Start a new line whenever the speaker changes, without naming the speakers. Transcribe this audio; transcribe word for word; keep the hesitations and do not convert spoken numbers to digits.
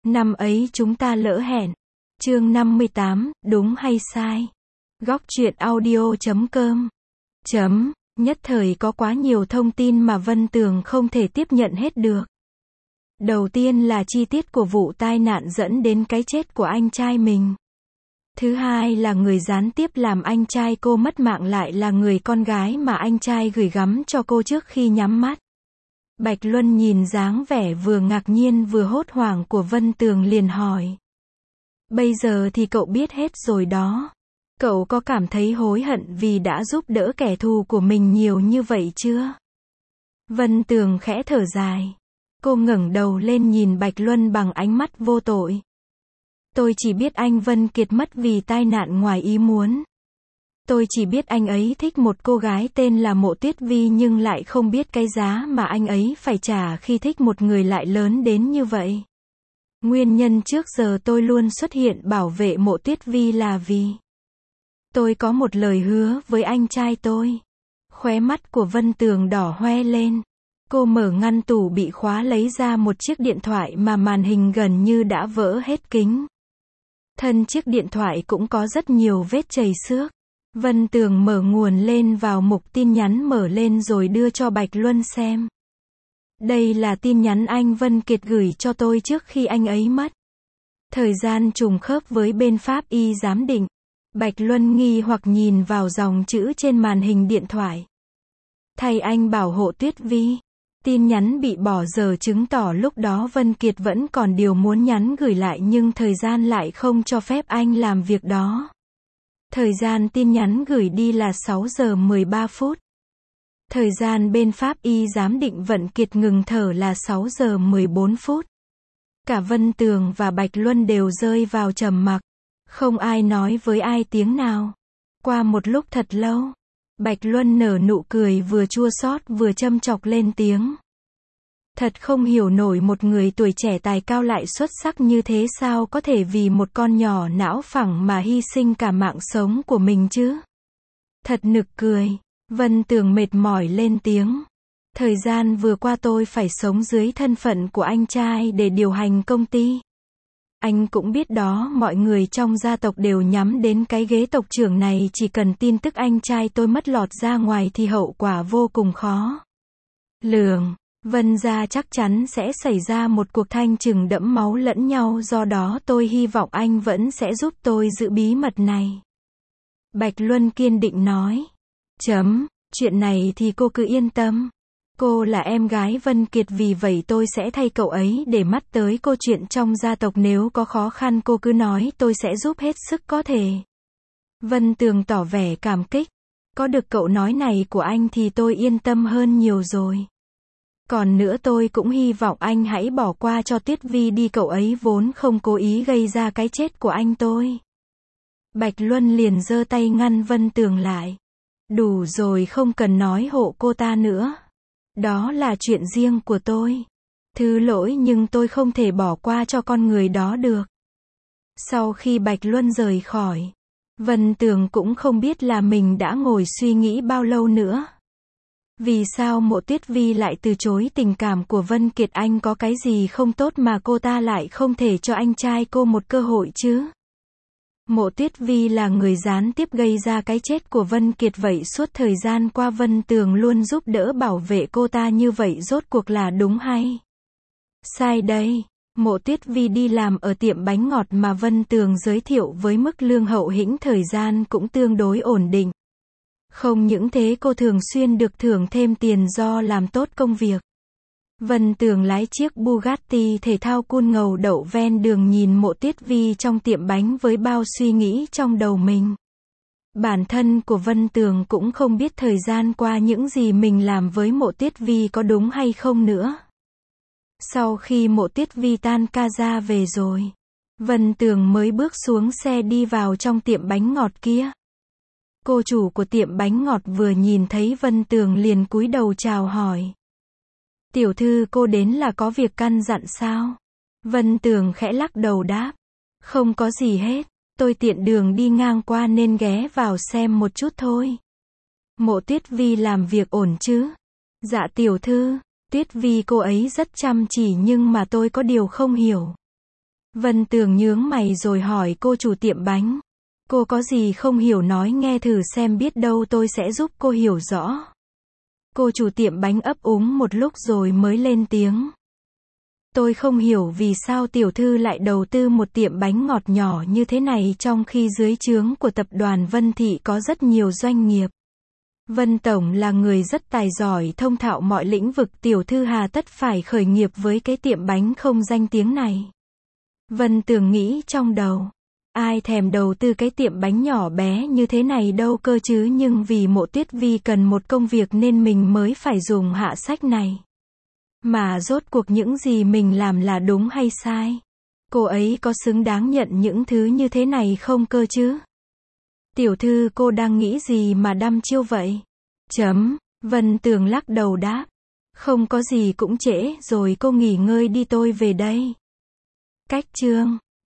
Năm ấy chúng ta lỡ hẹn. Chương năm mươi tám, đúng hay sai? Góc truyện audio chấm com. Chấm, nhất thời có quá nhiều thông tin mà Vân Tường không thể tiếp nhận hết được. Đầu tiên là chi tiết của vụ tai nạn dẫn đến cái chết của anh trai mình. Thứ hai là người gián tiếp làm anh trai cô mất mạng lại là người con gái mà anh trai gửi gắm cho cô trước khi nhắm mắt. Bạch Luân nhìn dáng vẻ vừa ngạc nhiên vừa hốt hoảng của Vân Tường liền hỏi. Bây giờ thì cậu biết hết rồi đó. Cậu có cảm thấy hối hận vì đã giúp đỡ kẻ thù của mình nhiều như vậy chưa? Vân Tường khẽ thở dài. Cô ngẩng đầu lên nhìn Bạch Luân bằng ánh mắt vô tội. Tôi chỉ biết anh Vân Kiệt mất vì tai nạn ngoài ý muốn. Tôi chỉ biết anh ấy thích một cô gái tên là Mộ Tuyết Vi nhưng lại không biết cái giá mà anh ấy phải trả khi thích một người lại lớn đến như vậy. Nguyên nhân trước giờ tôi luôn xuất hiện bảo vệ Mộ Tuyết Vi là vì tôi có một lời hứa với anh trai tôi. Khóe mắt của Vân Tường đỏ hoe lên. Cô mở ngăn tủ bị khóa lấy ra một chiếc điện thoại mà màn hình gần như đã vỡ hết kính. Thân chiếc điện thoại cũng có rất nhiều vết chảy xước. Vân Tường mở nguồn lên vào mục tin nhắn mở lên rồi đưa cho Bạch Luân xem. Đây là tin nhắn anh Vân Kiệt gửi cho tôi trước khi anh ấy mất. Thời gian trùng khớp với bên pháp y giám định. Bạch Luân nghi hoặc nhìn vào dòng chữ trên màn hình điện thoại. Thay anh bảo hộ Tuyết Vi. Tin nhắn bị bỏ giờ chứng tỏ lúc đó Vân Kiệt vẫn còn điều muốn nhắn gửi lại nhưng thời gian lại không cho phép anh làm việc đó. Thời gian tin nhắn gửi đi là sáu giờ mười ba phút. Thời gian bên pháp y giám định Vân Kiệt ngừng thở là sáu giờ mười bốn phút. Cả Vân Tường và Bạch Luân đều rơi vào trầm mặc. Không ai nói với ai tiếng nào. Qua một lúc thật lâu, Bạch Luân nở nụ cười vừa chua xót vừa châm chọc lên tiếng. Thật không hiểu nổi một người tuổi trẻ tài cao lại xuất sắc như thế sao có thể vì một con nhỏ não phẳng mà hy sinh cả mạng sống của mình chứ. Thật nực cười. Vân Tường mệt mỏi lên tiếng. Thời gian vừa qua tôi phải sống dưới thân phận của anh trai để điều hành công ty. Anh cũng biết đó, mọi người trong gia tộc đều nhắm đến cái ghế tộc trưởng này, chỉ cần tin tức anh trai tôi mất lọt ra ngoài thì hậu quả vô cùng khó lường. Vân gia chắc chắn sẽ xảy ra một cuộc thanh trừng đẫm máu lẫn nhau, do đó tôi hy vọng anh vẫn sẽ giúp tôi giữ bí mật này. Bạch Luân kiên định nói. Chấm, chuyện này thì cô cứ yên tâm. Cô là em gái Vân Kiệt vì vậy tôi sẽ thay cậu ấy để mắt tới cô, chuyện trong gia tộc nếu có khó khăn cô cứ nói tôi sẽ giúp hết sức có thể. Vân Tường tỏ vẻ cảm kích. Có được cậu nói này của anh thì tôi yên tâm hơn nhiều rồi. Còn nữa tôi cũng hy vọng anh hãy bỏ qua cho Tuyết Vi đi, cậu ấy vốn không cố ý gây ra cái chết của anh tôi. Bạch Luân liền giơ tay ngăn Vân Tường lại. Đủ rồi, không cần nói hộ cô ta nữa. Đó là chuyện riêng của tôi. Thứ lỗi nhưng tôi không thể bỏ qua cho con người đó được. Sau khi Bạch Luân rời khỏi, Vân Tường cũng không biết là mình đã ngồi suy nghĩ bao lâu nữa. Vì sao Mộ Tuyết Vi lại từ chối tình cảm của Vân Kiệt, anh có cái gì không tốt mà cô ta lại không thể cho anh trai cô một cơ hội chứ? Mộ Tuyết Vi là người gián tiếp gây ra cái chết của Vân Kiệt, vậy suốt thời gian qua Vân Tường luôn giúp đỡ bảo vệ cô ta như vậy rốt cuộc là đúng hay sai đây? Mộ Tuyết Vi đi làm ở tiệm bánh ngọt mà Vân Tường giới thiệu với mức lương hậu hĩnh, thời gian cũng tương đối ổn định. Không những thế cô thường xuyên được thưởng thêm tiền do làm tốt công việc. Vân Tường lái chiếc Bugatti thể thao cool ngầu đậu ven đường nhìn Mộ Tuyết Vi trong tiệm bánh với bao suy nghĩ trong đầu mình. Bản thân của Vân Tường cũng không biết thời gian qua những gì mình làm với Mộ Tuyết Vi có đúng hay không nữa. Sau khi Mộ Tuyết Vi tan ca ra về rồi, Vân Tường mới bước xuống xe đi vào trong tiệm bánh ngọt kia. Cô chủ của tiệm bánh ngọt vừa nhìn thấy Vân Tường liền cúi đầu chào hỏi. Tiểu thư, cô đến là có việc căn dặn sao? Vân Tường khẽ lắc đầu đáp. Không có gì hết, tôi tiện đường đi ngang qua nên ghé vào xem một chút thôi. Mộ Tuyết Vi làm việc ổn chứ? Dạ tiểu thư, Tuyết Vi cô ấy rất chăm chỉ nhưng mà tôi có điều không hiểu. Vân Tường nhướng mày rồi hỏi cô chủ tiệm bánh. Cô có gì không hiểu nói nghe thử xem, biết đâu tôi sẽ giúp cô hiểu rõ. Cô chủ tiệm bánh ấp úng một lúc rồi mới lên tiếng. Tôi không hiểu vì sao tiểu thư lại đầu tư một tiệm bánh ngọt nhỏ như thế này trong khi dưới trướng của tập đoàn Vân Thị có rất nhiều doanh nghiệp. Vân Tổng là người rất tài giỏi, thông thạo mọi lĩnh vực, tiểu thư hà tất phải khởi nghiệp với cái tiệm bánh không danh tiếng này. Vân Tường nghĩ trong đầu. Ai thèm đầu tư cái tiệm bánh nhỏ bé như thế này đâu cơ chứ, nhưng vì Mộ Tuyết Vi cần một công việc nên mình mới phải dùng hạ sách này. Mà rốt cuộc những gì mình làm là đúng hay sai? Cô ấy có xứng đáng nhận những thứ như thế này không cơ chứ? Tiểu thư cô đang nghĩ gì mà đăm chiêu vậy? Chấm. Vân Tường lắc đầu đáp. Không có gì, cũng trễ rồi, cô nghỉ ngơi đi, tôi về đây. Cách chương